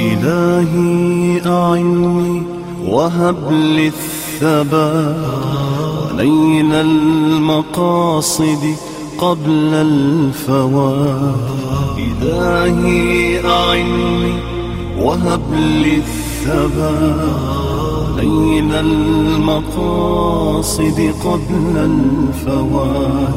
إلهي أعني وهب لي الثبات ونيل المقاصد قبل الفوات. إلهي أعني وهب لي الثبات ونيل المقاصد قبل الفوات.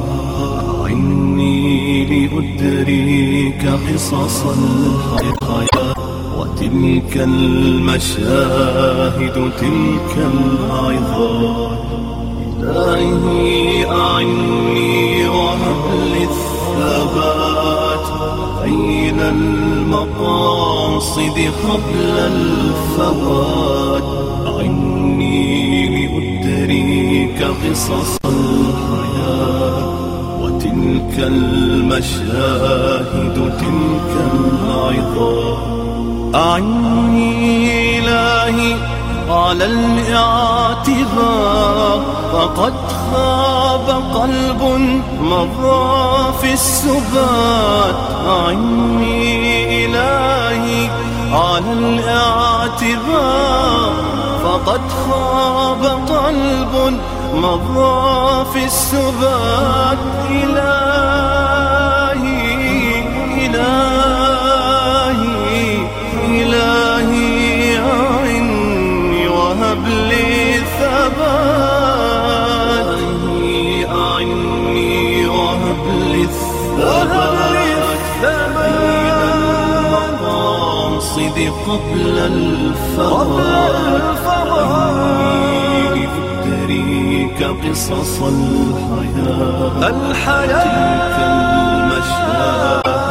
أعني لأدرك قصص الحياة وتلك المشاهد تلك العظات. إلهي أعني وهب لي الثبات بين المقاصد قبل الفوات. أعني لأدرك قصص الحياة وتلك المشاهد تلك العظات. أعني إلهي على الاعتبار فقد خاب قلب مضى في السبات. أعني إلهي على الاعتبار فقد خاب قلب مضى في السبات. إلهي إلهي إلهي أعني وهب لي ثبات. إلهي أعني وهب لي الثبات بين المقاصد قبل الفوات. إني لأدرك قصص الحياة تلك المشاهد